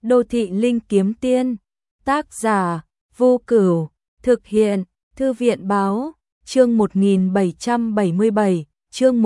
Đô thị linh kiếm tiên. Tác giả Vô Cửu. Thực hiện Thư viện báo. Chương 1777, chương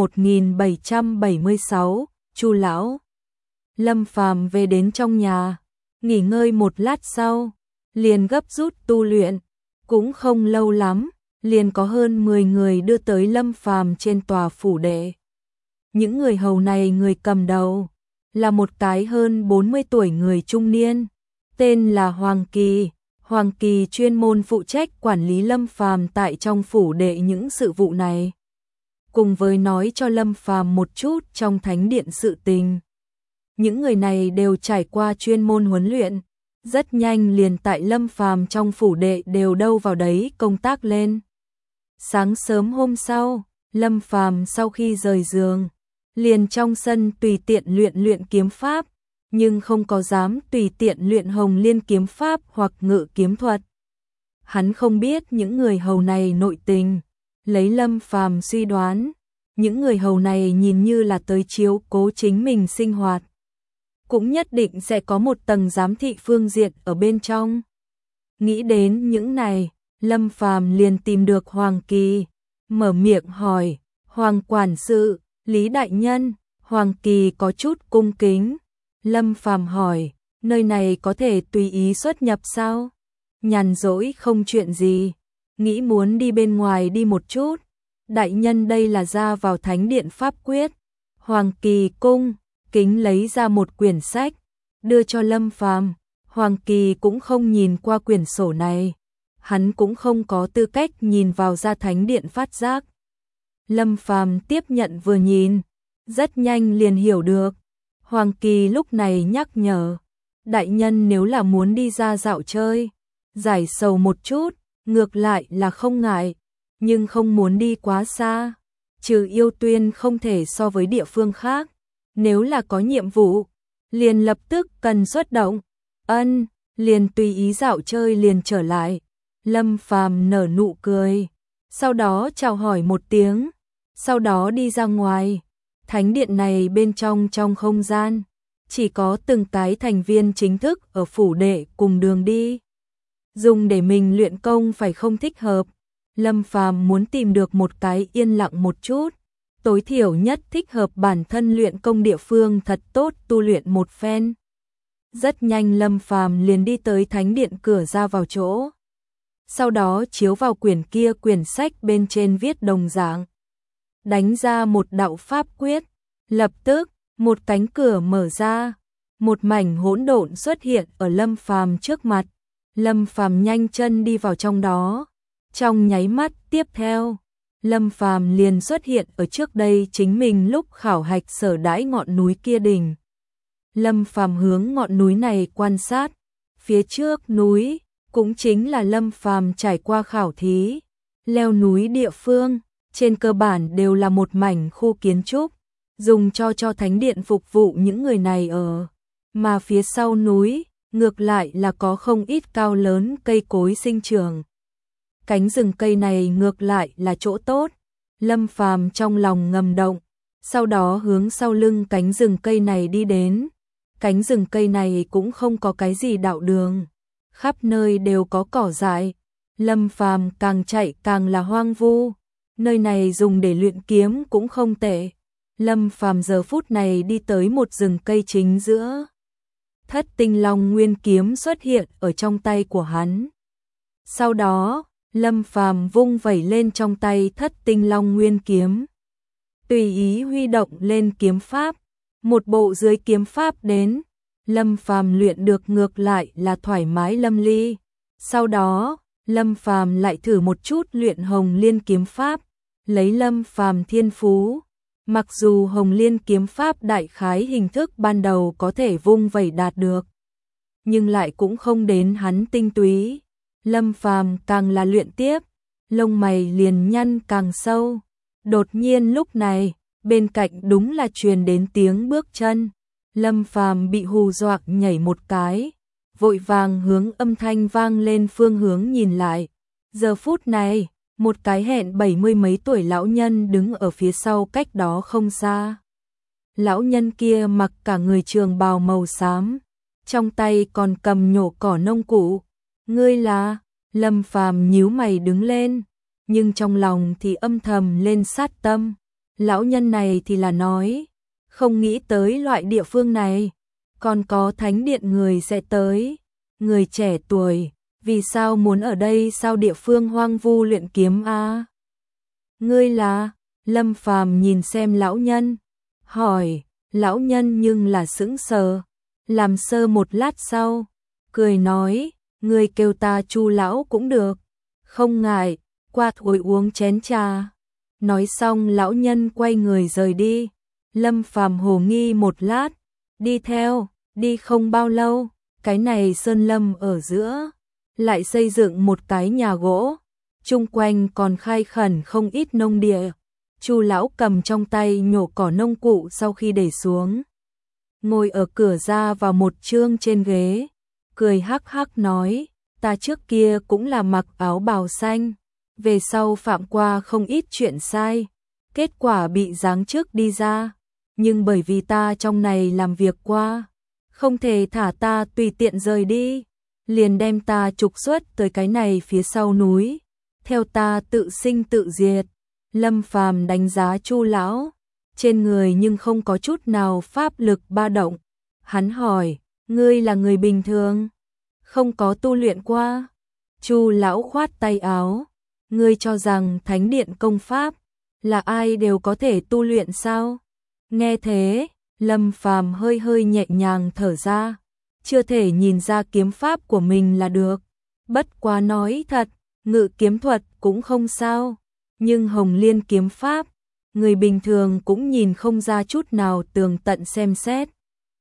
1776, Chu lão. Lâm Phàm về đến trong nhà, nghỉ ngơi một lát sau, liền gấp rút tu luyện, cũng không lâu lắm, liền có hơn 10 người đưa tới Lâm Phàm trên tòa phủ đệ. Những người hầu này người cầm đầu là một cái hơn 40 tuổi người trung niên, tên là Hoàng Kỳ. Hoàng Kỳ chuyên môn phụ trách quản lý Lâm Phàm tại trong phủ đệ những sự vụ này, cùng với nói cho Lâm Phàm một chút trong thánh điện sự tình. Những người này đều trải qua chuyên môn huấn luyện, rất nhanh liền tại Lâm Phàm trong phủ đệ đều đâu vào đấy công tác lên. Sáng sớm hôm sau, Lâm Phàm sau khi rời giường, liền trong sân tùy tiện luyện kiếm pháp, nhưng không có dám tùy tiện luyện Hồng Liên kiếm pháp hoặc Ngự kiếm thuật. Hắn không biết những người hầu này nội tình, lấy Lâm Phàm suy đoán, những người hầu này nhìn như là tới chiếu cố chính mình sinh hoạt, cũng nhất định sẽ có một tầng giám thị phương diện ở bên trong. Nghĩ đến những này, Lâm Phàm liền tìm được Hoàng Kỳ, mở miệng hỏi: "Hoàng quản sự, Lý đại nhân." Hoàng Kỳ có chút cung kính. Lâm Phàm hỏi: "Nơi này có thể tùy ý xuất nhập sao?" "Nhàn rỗi không chuyện gì, nghĩ muốn đi bên ngoài đi một chút." "Đại nhân, đây là ra vào thánh điện pháp quyết." Hoàng Kỳ cung kính lấy ra một quyển sách, đưa cho Lâm Phàm. Hoàng Kỳ cũng không nhìn qua quyển sổ này, hắn cũng không có tư cách nhìn vào ra thánh điện phát giác. Lâm Phàm tiếp nhận vừa nhìn, rất nhanh liền hiểu được. Hoàng Kỳ lúc này nhắc nhở: "Đại nhân nếu là muốn đi ra dạo chơi, giải sầu một chút, ngược lại là không ngại, nhưng không muốn đi quá xa, trừ Yêu Tuyên không thể so với địa phương khác, nếu là có nhiệm vụ, liền lập tức cần xuất động." "Ân." Liền tùy ý dạo chơi liền trở lại. Lâm Phàm nở nụ cười, sau đó chào hỏi một tiếng, sau đó đi ra ngoài. Thánh điện này bên trong không gian, chỉ có từng cái thành viên chính thức ở phủ đệ cùng đường đi. Dùng để mình luyện công phải không thích hợp. Lâm Phàm muốn tìm được một cái yên lặng một chút, tối thiểu nhất thích hợp bản thân luyện công địa phương thật tốt tu luyện một phen. Rất nhanh Lâm Phàm liền đi tới thánh điện cửa ra vào chỗ. Sau đó chiếu vào quyển sách bên trên viết đồng dạng, đánh ra một đạo pháp quyết, lập tức một cánh cửa mở ra, một mảnh hỗn độn xuất hiện ở Lâm Phàm trước mặt. Lâm Phàm nhanh chân đi vào trong đó, trong nháy mắt tiếp theo, Lâm Phàm liền xuất hiện ở trước đây chính mình lúc khảo hạch sở đãi ngọn núi kia đỉnh. Lâm Phàm hướng ngọn núi này quan sát, phía trước núi cũng chính là Lâm Phàm trải qua khảo thí, leo núi địa phương, trên cơ bản đều là một mảnh khu kiến trúc, dùng cho thánh điện phục vụ những người này ở, mà phía sau núi, ngược lại là có không ít cao lớn cây cối sinh trưởng. Cánh rừng cây này ngược lại là chỗ tốt. Lâm Phàm trong lòng ngầm động, sau đó hướng sau lưng cánh rừng cây này đi đến. Cánh rừng cây này cũng không có cái gì đạo đường, khắp nơi đều có cỏ dại. Lâm Phàm càng chạy càng là hoang vu, nơi này dùng để luyện kiếm cũng không tệ. Lâm Phàm giờ phút này đi tới một rừng cây chính giữa. Thất Tinh Long Nguyên kiếm xuất hiện ở trong tay của hắn. Sau đó, Lâm Phàm vung vẩy lên trong tay Thất Tinh Long Nguyên kiếm, tùy ý huy động lên kiếm pháp, một bộ dưới kiếm pháp đến. Lâm Phàm luyện được ngược lại là thoải mái lâm ly. Sau đó, Lâm Phàm lại thử một chút luyện Hồng Liên kiếm pháp, lấy Lâm Phàm thiên phú, mặc dù Hồng Liên kiếm pháp đại khái hình thức ban đầu có thể vung vẩy đạt được, nhưng lại cũng không đến hắn tinh túy. Lâm Phàm càng là luyện tiếp, lông mày liền nhăn càng sâu. Đột nhiên lúc này, bên cạnh đúng là truyền đến tiếng bước chân. Lâm Phàm bị hù dọa nhảy một cái, vội vàng hướng âm thanh vang lên phương hướng nhìn lại. Giờ phút này, một cái hẹn 70 mấy tuổi lão nhân đứng ở phía sau cách đó không xa. Lão nhân kia mặc cả người trường bào màu xám, trong tay còn cầm nhổ cỏ nông cụ. Ngươi là? Lâm Phàm nhíu mày đứng lên, nhưng trong lòng thì âm thầm lên sát tâm. Lão nhân này thì là nói, không nghĩ tới loại địa phương này, còn có thánh điện người sẽ tới. Người trẻ tuổi, vì sao muốn ở đây, sao địa phương hoang vu luyện kiếm a? Ngươi là? Lâm Phàm nhìn xem lão nhân, hỏi. Lão nhân nhưng là sững sờ, làm sơ một lát sau, cười nói, ngươi kêu ta Chu lão cũng được, không ngại, qua ngồi uống chén trà. Nói xong lão nhân quay người rời đi. Lâm Phàm hồ nghi một lát, đi theo. Đi không bao lâu, cái này sơn lâm ở giữa lại xây dựng một cái nhà gỗ, chung quanh còn khai khẩn không ít nông địa. Chu lão cầm trong tay nhổ cỏ nông cụ sau khi để xuống, ngồi ở cửa ra vào một chương trên ghế, cười hắc hắc nói, ta trước kia cũng là mặc áo bào xanh, về sau phạm qua không ít chuyện sai, kết quả bị giáng chức đi ra, nhưng bởi vì ta trong này làm việc qua, không thể thả ta tùy tiện rời đi, liền đem ta trục xuất tới cái này phía sau núi, theo ta tự sinh tự diệt. Lâm Phàm đánh giá Chu lão, trên người nhưng không có chút nào pháp lực ba động. Hắn hỏi, ngươi là người bình thường, không có tu luyện qua? Chu lão khoát tay áo, ngươi cho rằng thánh điện công pháp là ai đều có thể tu luyện sao? Nghe thế, Lâm Phàm hơi hơi nhẹ nhàng thở ra, chưa thể nhìn ra kiếm pháp của mình là được. Bất quá nói thật, ngự kiếm thuật cũng không sao, nhưng Hồng Liên kiếm pháp, người bình thường cũng nhìn không ra chút nào tường tận xem xét.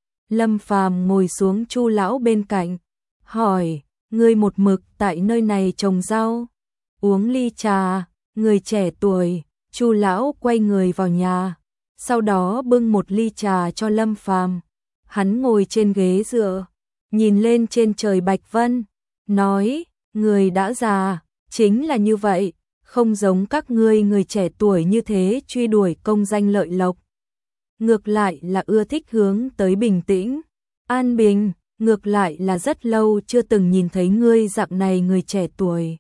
Lâm Phàm ngồi xuống Chu lão bên cạnh, hỏi, ngươi một mực tại nơi này trồng rau, uống ly trà. Người trẻ tuổi, Chu lão quay người vào nhà, sau đó bưng một ly trà cho Lâm Phàm. Hắn ngồi trên ghế dựa, nhìn lên trên trời bạch vân, nói, người đã già, chính là như vậy, không giống các ngươi người trẻ tuổi như thế truy đuổi công danh lợi lộc. Ngược lại là ưa thích hướng tới bình tĩnh, an bình, ngược lại là rất lâu chưa từng nhìn thấy ngươi dạng này người trẻ tuổi.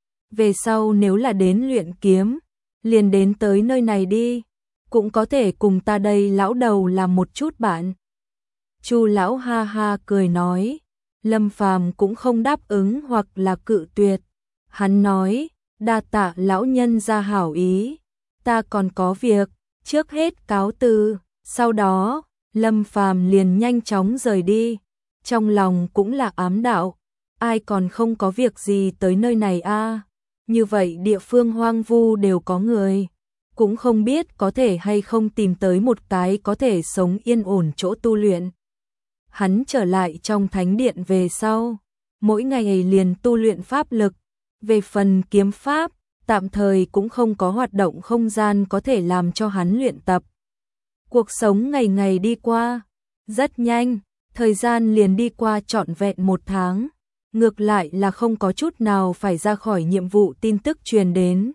Về sau nếu là đến luyện kiếm, liền đến tới nơi này đi, cũng có thể cùng ta đây lão đầu làm một chút bạn. Chu lão ha ha cười nói, Lâm Phàm cũng không đáp ứng hoặc là cự tuyệt. Hắn nói, đa tạ lão nhân ra hảo ý, ta còn có việc, trước hết cáo từ. Sau đó, Lâm Phàm liền nhanh chóng rời đi, trong lòng cũng là ám đạo, ai còn không có việc gì tới nơi này a? Như vậy địa phương hoang vu đều có người, cũng không biết có thể hay không tìm tới một cái có thể sống yên ổn chỗ tu luyện. Hắn trở lại trong thánh điện về sau, mỗi ngày liền tu luyện pháp lực, về phần kiếm pháp, tạm thời cũng không có hoạt động không gian có thể làm cho hắn luyện tập. Cuộc sống ngày ngày đi qua, rất nhanh, thời gian liền đi qua trọn vẹn 1 tháng, ngược lại là không có chút nào phải ra khỏi nhiệm vụ tin tức truyền đến.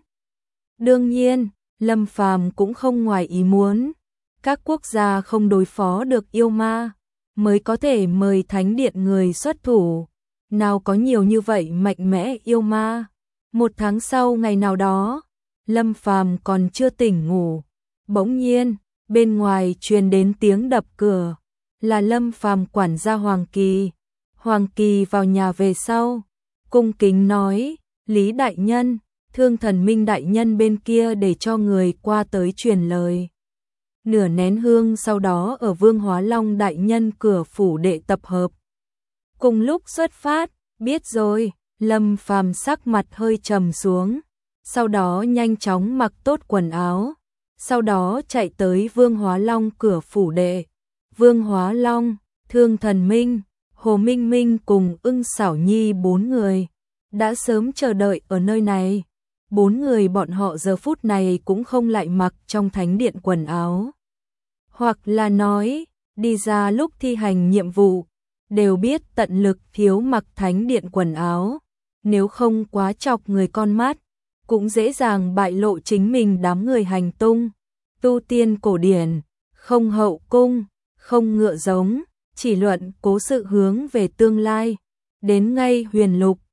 Đương nhiên, Lâm Phàm cũng không ngoài ý muốn, các quốc gia không đối phó được yêu ma, mới có thể mời thánh điện người xuất thủ, nào có nhiều như vậy mạnh mẽ yêu ma. 1 tháng sau ngày nào đó, Lâm Phàm còn chưa tỉnh ngủ, bỗng nhiên, bên ngoài truyền đến tiếng đập cửa, là Lâm Phàm quản gia Hoàng Kỳ. Hoàng Kỳ vào nhà về sau, cung kính nói, Lý đại nhân, Thương Thần Minh đại nhân bên kia để cho người qua tới truyền lời. Nửa nén hương sau đó ở Vương Hóa Long đại nhân cửa phủ đệ tập hợp. Cùng lúc xuất phát, biết rồi, Lâm Phàm sắc mặt hơi trầm xuống, sau đó nhanh chóng mặc tốt quần áo, sau đó chạy tới Vương Hóa Long cửa phủ đệ. Vương Hóa Long, Thương Thần Minh, Hồ Minh Minh cùng Ưng Xảo Nhi 4 người đã sớm chờ đợi ở nơi này. 4 người bọn họ giờ phút này cũng không lại mặc trong thánh điện quần áo, hoặc là nói đi ra lúc thi hành nhiệm vụ, đều biết tận lực thiếu mặc thánh điện quần áo, nếu không quá chọc người con mắt, cũng dễ dàng bại lộ chính mình đám người hành tung. Tu tiên cổ điển, không hậu cung, không ngựa giống, chỉ luận cố sự hướng về tương lai. Đến ngay huyền lục,